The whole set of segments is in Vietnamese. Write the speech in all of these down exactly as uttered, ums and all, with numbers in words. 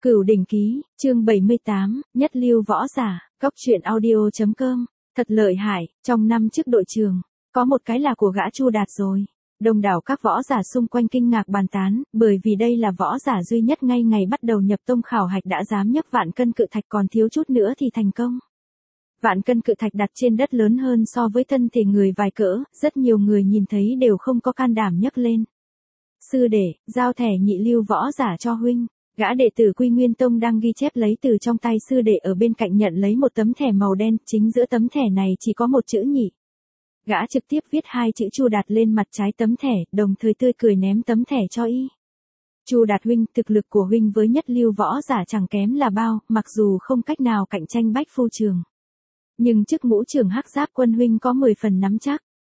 Cửu đỉnh ký, chương bảy mươi tám, nhất lưu võ giả, góc truyện audio chấm com. Thật lợi hại, trong năm chức đội trường, có một cái là của gã Chu Đạt rồi. Đông đảo các võ giả xung quanh kinh ngạc bàn tán, bởi vì đây là võ giả duy nhất ngay ngày bắt đầu nhập tông khảo hạch đã dám nhấc vạn cân cự thạch, còn thiếu chút nữa thì thành công. Vạn cân cự thạch đặt trên đất lớn hơn so với thân thể người vài cỡ, rất nhiều người nhìn thấy đều không có can đảm nhấc lên. Sư đệ, giao thẻ nhị lưu võ giả cho huynh. Gã đệ tử Quy Nguyên Tông đang ghi chép lấy từ trong tay sư đệ ở bên cạnh nhận lấy một tấm thẻ màu đen, chính giữa tấm thẻ này chỉ có một chữ nhị. Gã trực tiếp viết hai chữ Chu Đạt lên mặt trái tấm thẻ, đồng thời tươi cười ném tấm thẻ cho y. Chu Đạt huynh, thực lực của huynh với nhất lưu võ giả chẳng kém là bao, mặc dù không cách nào cạnh tranh Bách Phu Trường. Nhưng chức ngũ trưởng Hắc Giáp Quân huynh có mười phần nắm chắc.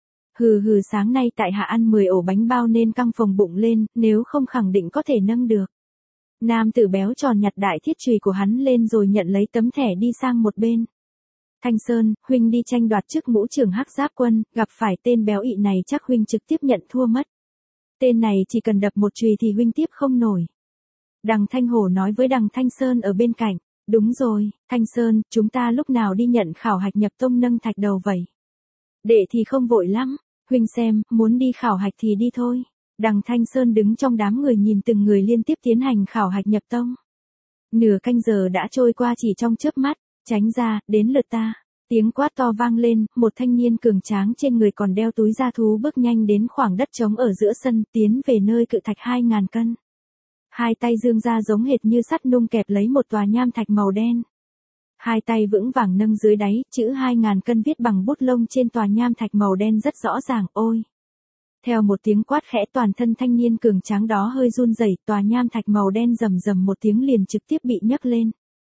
Hừ hừ, sáng nay tại hạ ăn mười ổ bánh bao nên căng phồng bụng lên, nếu không khẳng định có thể nâng được. Nam tử béo tròn nhặt đại thiết chùy của hắn lên rồi nhận lấy tấm thẻ đi sang một bên. Thanh Sơn, huynh đi tranh đoạt chức ngũ trưởng Hắc Giáp Quân, gặp phải tên béo ị này chắc huynh trực tiếp nhận thua mất. Tên này chỉ cần đập một chùy thì huynh tiếp không nổi. Đằng Thanh Hổ nói với đằng Thanh Sơn ở bên cạnh. Đúng rồi, Thanh Sơn, chúng ta lúc nào đi nhận khảo hạch nhập tông nâng thạch đầu vậy? Đệ thì không vội lắm, huynh xem, muốn đi khảo hạch thì đi thôi. Đằng Thanh Sơn đứng trong đám người nhìn từng người liên tiếp tiến hành khảo hạch nhập tông. Nửa canh giờ đã trôi qua chỉ trong chớp mắt, tránh ra, đến lượt ta. Tiếng quát to vang lên, một thanh niên cường tráng trên người còn đeo túi da thú bước nhanh đến khoảng đất trống ở giữa sân, tiến về nơi cự thạch hai ngàn cân. Hai tay dương ra giống hệt như sắt nung kẹp lấy một tòa nham thạch màu đen. Hai tay vững vàng nâng dưới đáy, chữ hai ngàn cân viết bằng bút lông trên tòa nham thạch màu đen rất rõ ràng, ôi. Theo một tiếng quát khẽ, toàn thân thanh niên cường tráng đó hơi run rẩy, tòa nham thạch màu đen rầm rầm một tiếng liền trực tiếp bị nhấc lên.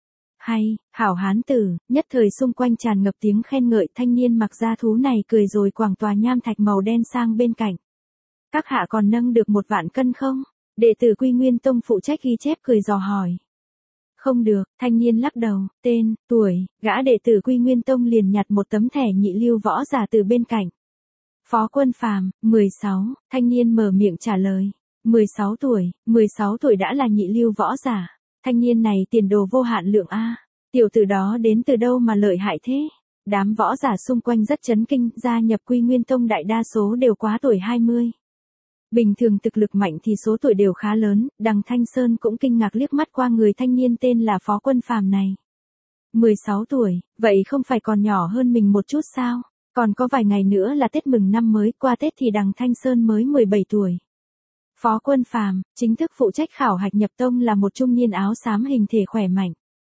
Hay, hảo hán tử, nhất thời xung quanh tràn ngập tiếng khen ngợi, thanh niên mặc da thú này cười rồi quẳng tòa nham thạch màu đen sang bên cạnh. Các hạ còn nâng được một vạn cân không? Đệ tử Quy Nguyên Tông phụ trách ghi chép cười dò hỏi. Không được, thanh niên lắc đầu, tên, tuổi, gã đệ tử Quy Nguyên Tông liền nhặt một tấm thẻ nhị lưu võ giả từ bên cạnh. Phó Quân Phàm, mười sáu, thanh niên mở miệng trả lời. mười sáu tuổi, mười sáu tuổi đã là nhị lưu võ giả. Thanh niên này tiền đồ vô hạn lượng a. Tiểu tử đó đến từ đâu mà lợi hại thế? Đám võ giả xung quanh rất chấn kinh, gia nhập Quy Nguyên Tông đại đa số đều quá tuổi hai mươi. Bình thường thực lực mạnh thì số tuổi đều khá lớn, đằng Thanh Sơn cũng kinh ngạc liếc mắt qua người thanh niên tên là Phó Quân Phàm này. mười sáu tuổi, vậy không phải còn nhỏ hơn mình một chút sao? Còn có vài ngày nữa là Tết mừng năm mới, qua Tết thì đằng Thanh Sơn mới mười bảy tuổi. Phó Quân Phàm, chính thức phụ trách khảo hạch nhập tông là một trung niên áo xám hình thể khỏe mạnh.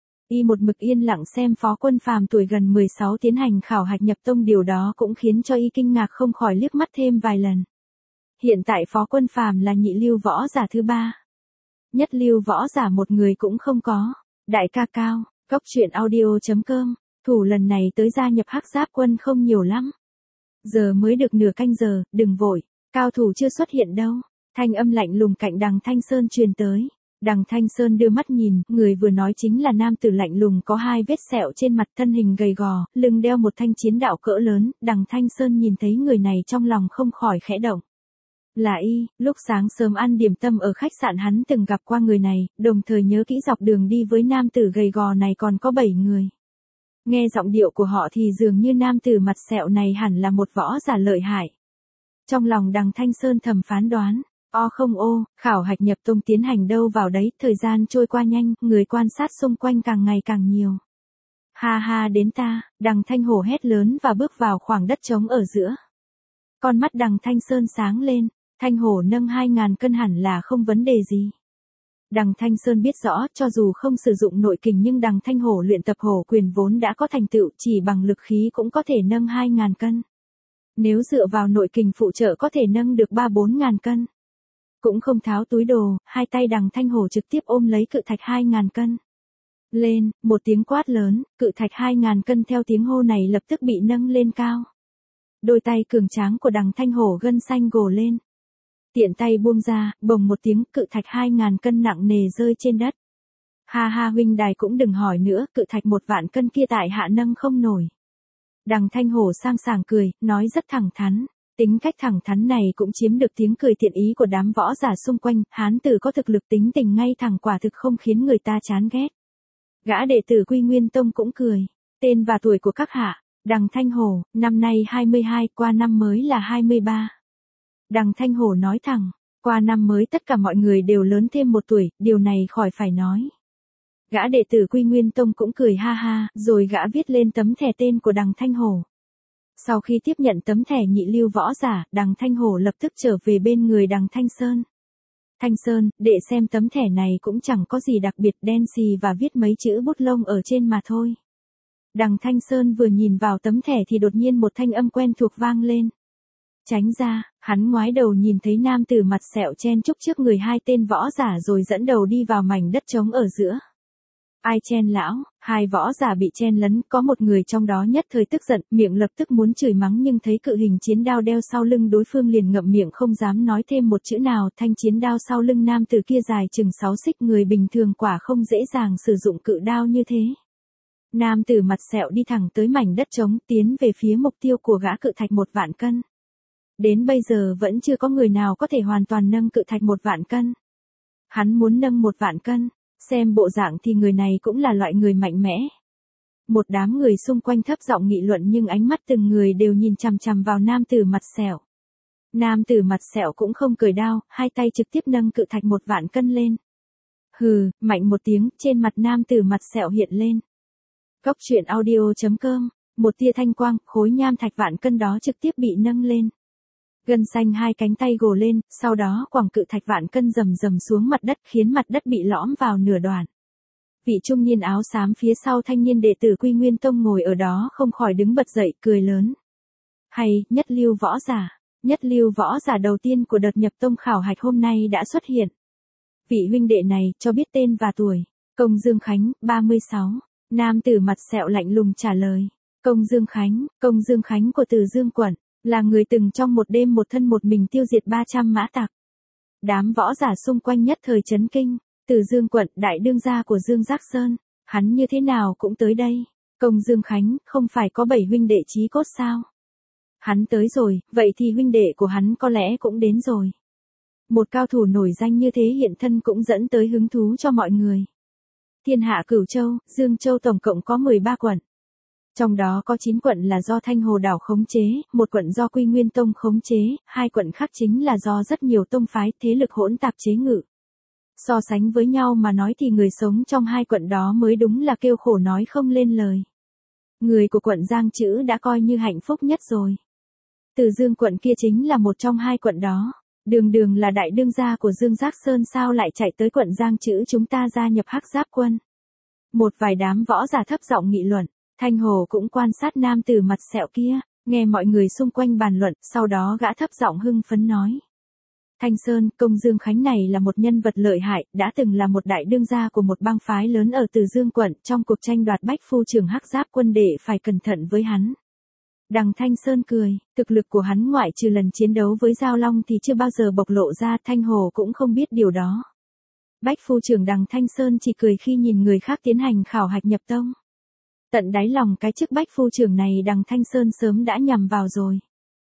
Y một mực yên lặng xem Phó Quân Phàm tuổi gần mười sáu tiến hành khảo hạch nhập tông, điều đó cũng khiến cho y kinh ngạc không khỏi liếc mắt thêm vài lần. Hiện tại Phó Quân Phàm là nhị lưu võ giả thứ ba. Nhất lưu võ giả một người cũng không có. Đại ca cao, góc truyện audio chấm com. Thủ lần này tới gia nhập Hắc Giáp Quân không nhiều lắm. Giờ mới được nửa canh giờ, đừng vội, cao thủ chưa xuất hiện đâu. Thanh âm lạnh lùng cạnh đằng Thanh Sơn truyền tới. Đằng Thanh Sơn đưa mắt nhìn, người vừa nói chính là nam tử lạnh lùng có hai vết sẹo trên mặt, thân hình gầy gò, lưng đeo một thanh chiến đạo cỡ lớn. Đằng Thanh Sơn nhìn thấy người này trong lòng không khỏi khẽ động. Là y, lúc sáng sớm ăn điểm tâm ở khách sạn hắn từng gặp qua người này, đồng thời nhớ kỹ dọc đường đi với nam tử gầy gò này còn có bảy người. Nghe giọng điệu của họ thì dường như nam tử mặt sẹo này hẳn là một võ giả lợi hại. Trong lòng đằng Thanh Sơn thầm phán đoán, o không ô, khảo hạch nhập tông tiến hành đâu vào đấy, thời gian trôi qua nhanh, người quan sát xung quanh càng ngày càng nhiều. Ha ha, đến ta, đằng Thanh Hổ hét lớn và bước vào khoảng đất trống ở giữa. Con mắt đằng Thanh Sơn sáng lên, Thanh Hổ nâng hai ngàn cân hẳn là không vấn đề gì. Đằng Thanh Sơn biết rõ, cho dù không sử dụng nội kình nhưng đằng Thanh Hổ luyện tập hổ quyền vốn đã có thành tựu, chỉ bằng lực khí cũng có thể nâng hai ngàn cân. Nếu dựa vào nội kình phụ trợ có thể nâng được ba bốn ngàn cân. Cũng không tháo túi đồ, hai tay đằng Thanh Hổ trực tiếp ôm lấy cự thạch hai ngàn cân. Lên, một tiếng quát lớn, cự thạch hai ngàn cân theo tiếng hô này lập tức bị nâng lên cao. Đôi tay cường tráng của đằng Thanh Hổ gân xanh gồ lên. Tiện tay buông ra, bồng một tiếng, cự thạch hai ngàn cân nặng nề rơi trên đất. Ha ha, huynh đài cũng đừng hỏi nữa, cự thạch một vạn cân kia tại hạ nâng không nổi. Đằng Thanh Hổ sang sảng cười, nói rất thẳng thắn. Tính cách thẳng thắn này cũng chiếm được tiếng cười thiện ý của đám võ giả xung quanh, hán tử có thực lực tính tình ngay thẳng quả thực không khiến người ta chán ghét. Gã đệ tử Quy Nguyên Tông cũng cười. Tên và tuổi của các hạ, Đằng Thanh Hổ, năm nay hai mươi hai, qua năm mới là hai mươi ba. Đằng Thanh Hổ nói thẳng, qua năm mới tất cả mọi người đều lớn thêm một tuổi, điều này khỏi phải nói. Gã đệ tử Quy Nguyên Tông cũng cười ha ha, rồi gã viết lên tấm thẻ tên của Đằng Thanh Hổ. Sau khi tiếp nhận tấm thẻ nhị lưu võ giả, Đằng Thanh Hổ lập tức trở về bên người Đằng Thanh Sơn. Thanh Sơn, đệ xem tấm thẻ này cũng chẳng có gì đặc biệt, đen xì và viết mấy chữ bút lông ở trên mà thôi. Đằng Thanh Sơn vừa nhìn vào tấm thẻ thì đột nhiên một thanh âm quen thuộc vang lên. Tránh ra, hắn ngoái đầu nhìn thấy nam tử mặt sẹo chen chúc trước người hai tên võ giả rồi dẫn đầu đi vào mảnh đất trống ở giữa. Ai chen lão, hai võ giả bị chen lấn, có một người trong đó nhất thời tức giận, miệng lập tức muốn chửi mắng nhưng thấy cự hình chiến đao đeo sau lưng đối phương liền ngậm miệng không dám nói thêm một chữ nào. Thanh chiến đao sau lưng nam tử kia dài chừng sáu xích, người bình thường quả không dễ dàng sử dụng cự đao như thế. Nam tử mặt sẹo đi thẳng tới mảnh đất trống, tiến về phía mục tiêu của gã cự thạch một vạn cân. Đến bây giờ vẫn chưa có người nào có thể hoàn toàn nâng cự thạch một vạn cân. Hắn muốn nâng một vạn cân. Xem bộ dạng thì người này cũng là loại người mạnh mẽ. Một đám người xung quanh thấp giọng nghị luận nhưng ánh mắt từng người đều nhìn chằm chằm vào nam tử mặt sẹo. Nam tử mặt sẹo cũng không cởi đao, hai tay trực tiếp nâng cự thạch một vạn cân lên. Hừ, mạnh một tiếng, trên mặt nam tử mặt sẹo hiện lên. Cốc truyện audio chấm com, một tia thanh quang, khối nham thạch vạn cân đó trực tiếp bị nâng lên. Gân xanh hai cánh tay gồ lên, sau đó quẳng cự thạch vạn cân rầm rầm xuống mặt đất khiến mặt đất bị lõm vào nửa đoạn. Vị trung niên áo xám phía sau thanh niên đệ tử Quy Nguyên Tông ngồi ở đó không khỏi đứng bật dậy cười lớn. Hay, nhất lưu võ giả, nhất lưu võ giả đầu tiên của đợt nhập tông khảo hạch hôm nay đã xuất hiện. Vị huynh đệ này cho biết tên và tuổi. Công Dương Khánh, ba mươi sáu. Nam tử mặt sẹo lạnh lùng trả lời. Công Dương Khánh, Công Dương Khánh của Từ Dương quận. Là người từng trong một đêm một thân một mình tiêu diệt ba trăm mã tặc. Đám võ giả xung quanh nhất thời chấn kinh. Từ Dương quận, đại đương gia của Dương Giác Sơn, hắn như thế nào cũng tới đây. Công Dương Khánh, không phải có bảy huynh đệ chí cốt sao? Hắn tới rồi, vậy thì huynh đệ của hắn có lẽ cũng đến rồi. Một cao thủ nổi danh như thế hiện thân cũng dẫn tới hứng thú cho mọi người. Thiên hạ Cửu Châu, Dương Châu tổng cộng có mười ba quận. Trong đó có chín quận là do Thanh Hồ đảo khống chế, một quận do Quy Nguyên Tông khống chế, hai quận khác chính là do rất nhiều tông phái thế lực hỗn tạp chế ngự. So sánh với nhau mà nói thì người sống trong hai quận đó mới đúng là kêu khổ nói không lên lời. Người của quận Giang Trữ đã coi như hạnh phúc nhất rồi. Từ Dương quận kia chính là một trong hai quận đó. Đường đường là đại đương gia của Dương Giác Sơn sao lại chạy tới quận Giang Trữ chúng ta gia nhập Hắc Giáp quân. Một vài đám võ giả thấp giọng nghị luận. Thanh Hồ cũng quan sát nam tử mặt sẹo kia, nghe mọi người xung quanh bàn luận, sau đó gã thấp giọng hưng phấn nói. Thanh Sơn, Công Dương Khánh này là một nhân vật lợi hại, đã từng là một đại đương gia của một bang phái lớn ở Từ Dương quận, trong cuộc tranh đoạt bách phu trưởng Hắc Giáp quân đệ phải cẩn thận với hắn. Đằng Thanh Sơn cười, thực lực của hắn ngoại trừ lần chiến đấu với Giao Long thì chưa bao giờ bộc lộ ra, Thanh Hồ cũng không biết điều đó. Bách phu trưởng Đằng Thanh Sơn chỉ cười khi nhìn người khác tiến hành khảo hạch nhập tông. Tận đáy lòng cái chức bách phu trưởng này Đằng Thanh Sơn sớm đã nhằm vào rồi.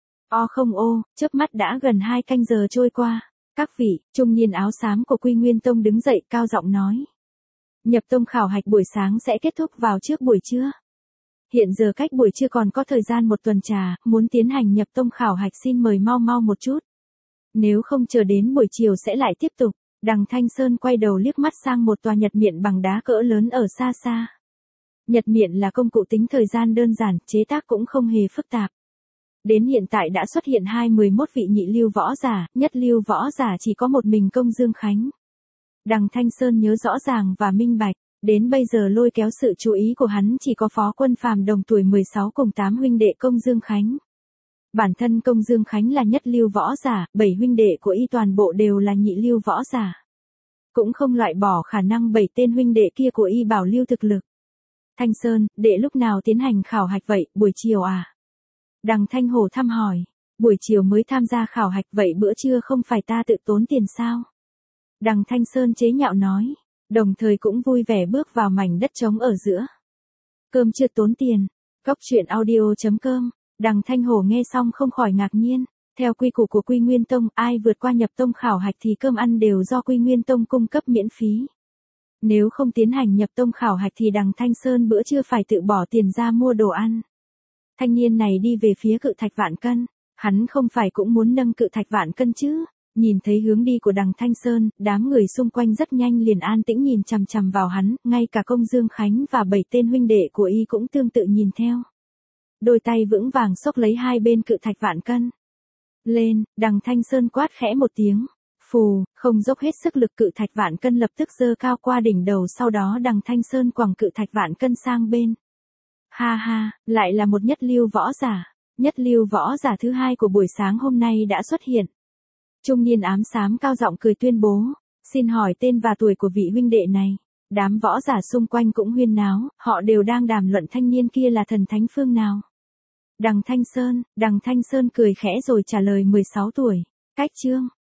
O không ô, chớp mắt đã gần hai canh giờ trôi qua. Các vị, trung niên áo xám của Quy Nguyên Tông đứng dậy cao giọng nói. Nhập tông khảo hạch buổi sáng sẽ kết thúc vào trước buổi trưa. Hiện giờ cách buổi trưa còn có thời gian một tuần trà, muốn tiến hành nhập tông khảo hạch xin mời mau mau một chút. Nếu không chờ đến buổi chiều sẽ lại tiếp tục. Đằng Thanh Sơn quay đầu liếc mắt sang một tòa nhật miện bằng đá cỡ lớn ở xa xa. Nhật miện là công cụ tính thời gian đơn giản, chế tác cũng không hề phức tạp. Đến hiện tại đã xuất hiện hai mươi mốt vị nhị lưu võ giả, nhất lưu võ giả chỉ có một mình Công Dương Khánh. Đằng Thanh Sơn nhớ rõ ràng và minh bạch, đến bây giờ lôi kéo sự chú ý của hắn chỉ có Phó Quân Phàm đồng tuổi mười sáu cùng tám huynh đệ Công Dương Khánh. Bản thân Công Dương Khánh là nhất lưu võ giả, bảy huynh đệ của y toàn bộ đều là nhị lưu võ giả. Cũng không loại bỏ khả năng bảy tên huynh đệ kia của y bảo lưu thực lực. Thanh Sơn, đệ lúc nào tiến hành khảo hạch vậy, buổi chiều à? Đằng Thanh Hồ thăm hỏi, buổi chiều mới tham gia khảo hạch vậy bữa trưa không phải ta tự tốn tiền sao? Đằng Thanh Sơn chế nhạo nói, đồng thời cũng vui vẻ bước vào mảnh đất trống ở giữa. Cơm chưa tốn tiền, cốc truyện audio chấm com, Đằng Thanh Hồ nghe xong không khỏi ngạc nhiên, Theo quy củ của Quy Nguyên Tông, ai vượt qua nhập tông khảo hạch thì cơm ăn đều do Quy Nguyên Tông cung cấp miễn phí. Nếu không tiến hành nhập tông khảo hạch thì Đằng Thanh Sơn bữa trưa phải tự bỏ tiền ra mua đồ ăn. Thanh niên này đi về phía Cự Thạch Vạn Cân, hắn không phải cũng muốn nâng Cự Thạch Vạn Cân chứ? Nhìn thấy hướng đi của Đằng Thanh Sơn, đám người xung quanh rất nhanh liền an tĩnh nhìn chằm chằm vào hắn, ngay cả Công Dương Khánh và bảy tên huynh đệ của y cũng tương tự nhìn theo. Đôi tay vững vàng xốc lấy hai bên Cự Thạch Vạn Cân. Lên, Đằng Thanh Sơn quát khẽ một tiếng. Phù, không dốc hết sức lực, Cự Thạch Vạn Cân lập tức giơ cao qua đỉnh đầu, sau đó Đằng Thanh Sơn quẳng Cự Thạch Vạn Cân sang bên. Ha ha, lại là một nhất lưu võ giả. Nhất lưu võ giả thứ hai của buổi sáng hôm nay đã xuất hiện. Trung niên ám xám cao giọng cười tuyên bố, xin hỏi tên và tuổi của vị huynh đệ này. Đám võ giả xung quanh cũng huyên náo, họ đều đang đàm luận thanh niên kia là thần thánh phương nào. Đằng Thanh Sơn, Đằng Thanh Sơn cười khẽ rồi trả lời mười sáu tuổi. Cách chương